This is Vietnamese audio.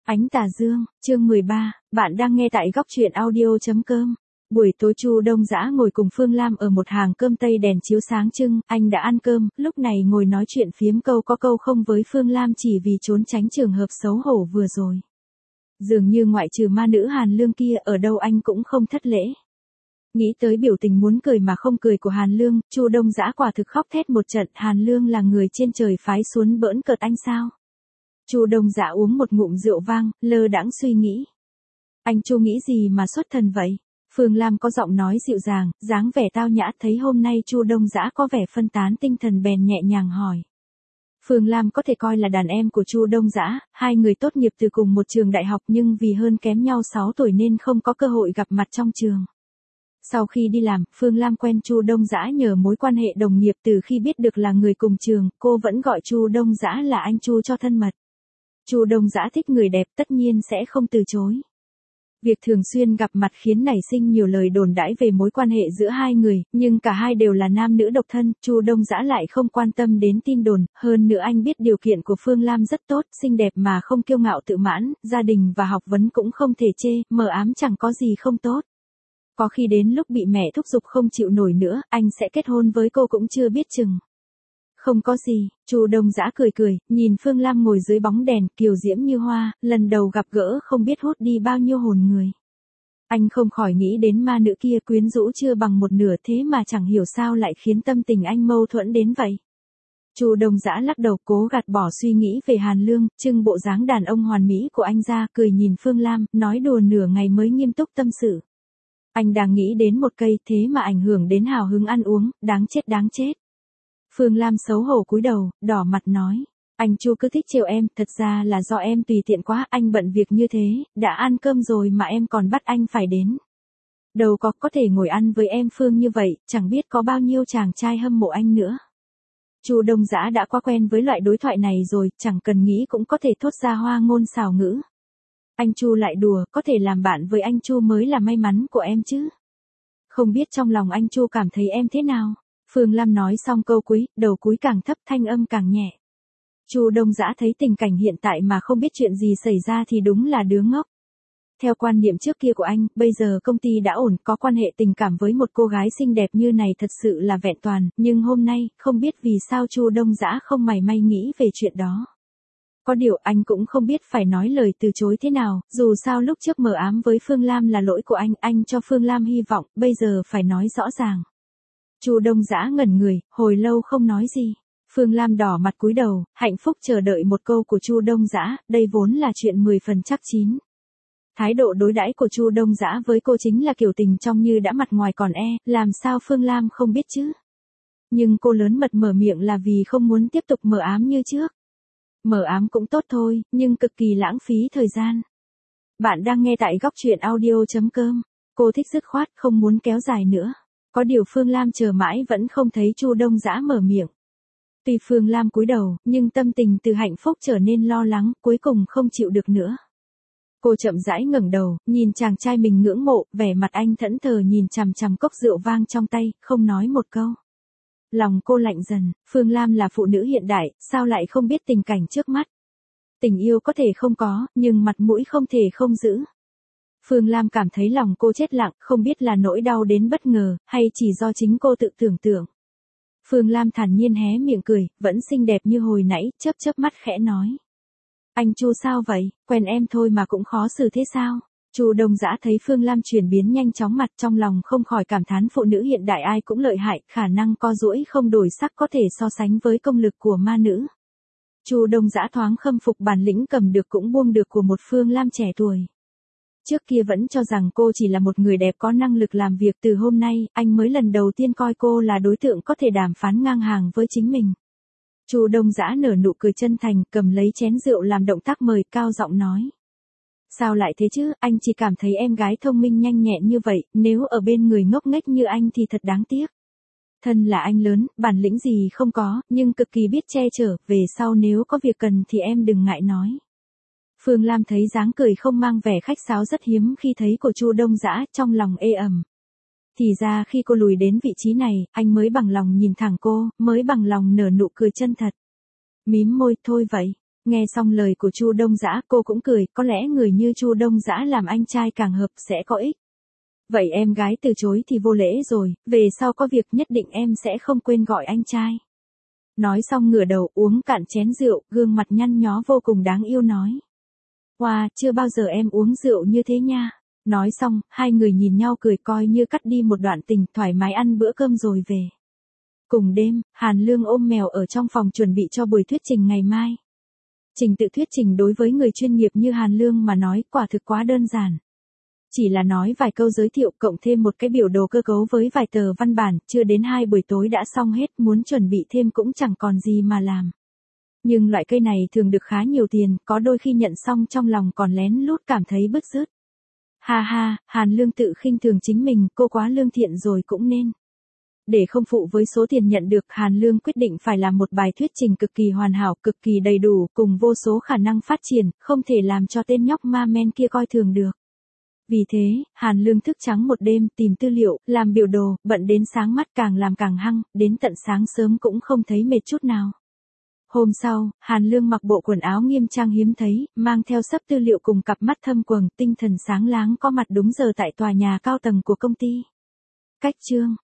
Ánh tà dương, chương 13, bạn đang nghe tại góc truyện audio.com. Buổi tối Chu Đông Dã ngồi cùng Phương Lam ở một hàng cơm tây đèn chiếu sáng trưng, anh đã ăn cơm, lúc này ngồi nói chuyện phiếm câu có câu không với Phương Lam chỉ vì trốn tránh trường hợp xấu hổ vừa rồi. Dường như ngoại trừ ma nữ Hàn Lương kia ở đâu anh cũng không thất lễ. Nghĩ tới biểu tình muốn cười mà không cười của Hàn Lương, Chu Đông Dã quả thực khóc thét một trận. Hàn Lương là người trên trời phái xuống bỡn cợt anh sao? Chu Đông Dã uống một ngụm rượu vang, lơ đãng suy nghĩ. Anh Chu nghĩ gì mà xuất thần vậy? Phương Lam có giọng nói dịu dàng, dáng vẻ tao nhã, thấy hôm nay Chu Đông Dã có vẻ phân tán tinh thần bèn nhẹ nhàng hỏi. Phương Lam có thể coi là đàn em của Chu Đông Dã, hai người tốt nghiệp từ cùng một trường đại học nhưng vì hơn kém nhau 6 tuổi nên không có cơ hội gặp mặt trong trường. Sau khi đi làm, Phương Lam quen Chu Đông Dã nhờ mối quan hệ đồng nghiệp, từ khi biết được là người cùng trường, cô vẫn gọi Chu Đông Dã là anh Chu cho thân mật. Chu Đông Dã thích người đẹp tất nhiên sẽ không từ chối. Việc thường xuyên gặp mặt khiến nảy sinh nhiều lời đồn đãi về mối quan hệ giữa hai người, nhưng cả hai đều là nam nữ độc thân, Chu Đông Dã lại không quan tâm đến tin đồn, hơn nữa anh biết điều kiện của Phương Lam rất tốt, xinh đẹp mà không kiêu ngạo tự mãn, gia đình và học vấn cũng không thể chê, mờ ám chẳng có gì không tốt. Có khi đến lúc bị mẹ thúc giục không chịu nổi nữa, anh sẽ kết hôn với cô cũng chưa biết chừng. Không có gì, Chu Đông Dã cười cười, nhìn Phương Lam ngồi dưới bóng đèn, kiều diễm như hoa, lần đầu gặp gỡ không biết hút đi bao nhiêu hồn người. Anh không khỏi nghĩ đến ma nữ kia quyến rũ chưa bằng một nửa, thế mà chẳng hiểu sao lại khiến tâm tình anh mâu thuẫn đến vậy. Chu Đông Dã lắc đầu cố gạt bỏ suy nghĩ về Hàn Lương, trưng bộ dáng đàn ông hoàn mỹ của anh ra, cười nhìn Phương Lam, nói đùa nửa ngày mới nghiêm túc tâm sự. Anh đang nghĩ đến một cây, thế mà ảnh hưởng đến hào hứng ăn uống, đáng chết đáng chết. Phương Lam xấu hổ cúi đầu, đỏ mặt nói. Anh Chu cứ thích trêu em, thật ra là do em tùy tiện quá, anh bận việc như thế, đã ăn cơm rồi mà em còn bắt anh phải đến. Đâu có thể ngồi ăn với em Phương như vậy, chẳng biết có bao nhiêu chàng trai hâm mộ anh nữa. Chu Đông Dã đã quá quen với loại đối thoại này rồi, chẳng cần nghĩ cũng có thể thốt ra hoa ngôn xảo ngữ. Anh Chu lại đùa, có thể làm bạn với anh Chu mới là may mắn của em chứ. Không biết trong lòng anh Chu cảm thấy em thế nào? Phương Lam nói xong câu cuối, đầu cúi càng thấp, thanh âm càng nhẹ. Chu Đông Dã thấy tình cảnh hiện tại mà không biết chuyện gì xảy ra thì đúng là đứa ngốc. Theo quan niệm trước kia của anh, bây giờ công ty đã ổn, có quan hệ tình cảm với một cô gái xinh đẹp như này thật sự là vẹn toàn, nhưng hôm nay, không biết vì sao Chu Đông Dã không mảy may nghĩ về chuyện đó. Có điều anh cũng không biết phải nói lời từ chối thế nào, dù sao lúc trước mờ ám với Phương Lam là lỗi của anh cho Phương Lam hy vọng, bây giờ phải nói rõ ràng. Chu Đông Dã ngẩn người, hồi lâu không nói gì. Phương Lam đỏ mặt cúi đầu, hạnh phúc chờ đợi một câu của Chu Đông Dã, đây vốn là chuyện 10 phần chắc chín. Thái độ đối đãi của Chu Đông Dã với cô chính là kiểu tình trong như đã mặt ngoài còn làm sao Phương Lam không biết chứ. Nhưng cô lớn mật mở miệng là vì không muốn tiếp tục mờ ám như trước. Mờ ám cũng tốt thôi, nhưng cực kỳ lãng phí thời gian. Bạn đang nghe tại góc truyện audio.com. Cô thích dứt khoát, không muốn kéo dài nữa. Có điều Phương Lam chờ mãi vẫn không thấy Chu Đông Dã mở miệng. Tuy Phương Lam cúi đầu, nhưng tâm tình từ hạnh phúc trở nên lo lắng, cuối cùng không chịu được nữa. Cô chậm rãi ngẩng đầu, nhìn chàng trai mình ngưỡng mộ, vẻ mặt anh thẫn thờ nhìn chằm chằm cốc rượu vang trong tay, không nói một câu. Lòng cô lạnh dần, Phương Lam là phụ nữ hiện đại, sao lại không biết tình cảnh trước mắt. Tình yêu có thể không có, nhưng mặt mũi không thể không giữ. Phương Lam cảm thấy lòng cô chết lặng, không biết là nỗi đau đến bất ngờ, hay chỉ do chính cô tự tưởng tượng. Phương Lam thản nhiên hé miệng cười, vẫn xinh đẹp như hồi nãy, chớp chớp mắt khẽ nói. Anh Chu sao vậy, quen em thôi mà cũng khó xử thế sao? Chu Đông Dã thấy Phương Lam chuyển biến nhanh chóng mặt, trong lòng không khỏi cảm thán phụ nữ hiện đại ai cũng lợi hại, khả năng co duỗi không đổi sắc có thể so sánh với công lực của ma nữ. Chu Đông Dã thoáng khâm phục bản lĩnh cầm được cũng buông được của một Phương Lam trẻ tuổi. Trước kia vẫn cho rằng cô chỉ là một người đẹp có năng lực làm việc, từ hôm nay, anh mới lần đầu tiên coi cô là đối tượng có thể đàm phán ngang hàng với chính mình. Chu Đông Dã nở nụ cười chân thành, cầm lấy chén rượu làm động tác mời, cao giọng nói. Sao lại thế chứ, anh chỉ cảm thấy em gái thông minh nhanh nhẹn như vậy, nếu ở bên người ngốc nghếch như anh thì thật đáng tiếc. Thân là anh lớn, bản lĩnh gì không có, nhưng cực kỳ biết che chở, về sau nếu có việc cần thì em đừng ngại nói. Phương Lam thấy dáng cười không mang vẻ khách sáo rất hiếm khi thấy của Chu Đông Dã, trong lòng ê ẩm. Thì ra khi cô lùi đến vị trí này, anh mới bằng lòng nhìn thẳng cô, mới bằng lòng nở nụ cười chân thật. Mím môi, thôi vậy, Nghe xong lời của Chu Đông Dã, cô cũng cười, có lẽ người như Chu Đông Dã làm anh trai càng hợp sẽ có ích. Vậy em gái từ chối thì vô lễ rồi, về sau có việc nhất định em sẽ không quên gọi anh trai. Nói xong ngửa đầu uống cạn chén rượu, gương mặt nhăn nhó vô cùng đáng yêu nói. Wow, chưa bao giờ em uống rượu như thế nha. Nói xong, hai người nhìn nhau cười coi như cắt đi một đoạn tình, thoải mái ăn bữa cơm rồi về. Cùng đêm, Hàn Lương ôm mèo ở trong phòng chuẩn bị cho buổi thuyết trình ngày mai. Trình tự thuyết trình đối với người chuyên nghiệp như Hàn Lương mà nói quả thực quá đơn giản. Chỉ là nói vài câu giới thiệu cộng thêm một cái biểu đồ cơ cấu với vài tờ văn bản, chưa đến 2 buổi tối đã xong hết, muốn chuẩn bị thêm cũng chẳng còn gì mà làm. Nhưng loại cây này thường được khá nhiều tiền, có đôi khi nhận xong trong lòng còn lén lút cảm thấy bứt rứt. Ha ha, Hàn Lương tự khinh thường chính mình, cô quá lương thiện rồi cũng nên. Để không phụ với số tiền nhận được, Hàn Lương quyết định phải làm một bài thuyết trình cực kỳ hoàn hảo, cực kỳ đầy đủ, cùng vô số khả năng phát triển, không thể làm cho tên nhóc ma men kia coi thường được. Vì thế, Hàn Lương thức trắng một đêm tìm tư liệu, làm biểu đồ, bận đến sáng mắt càng làm càng hăng, đến tận sáng sớm cũng không thấy mệt chút nào. Hôm sau, Hàn Lương mặc bộ quần áo nghiêm trang hiếm thấy, mang theo xấp tư liệu cùng cặp mắt thâm quầng, tinh thần sáng láng có mặt đúng giờ tại tòa nhà cao tầng của công ty. Cách chương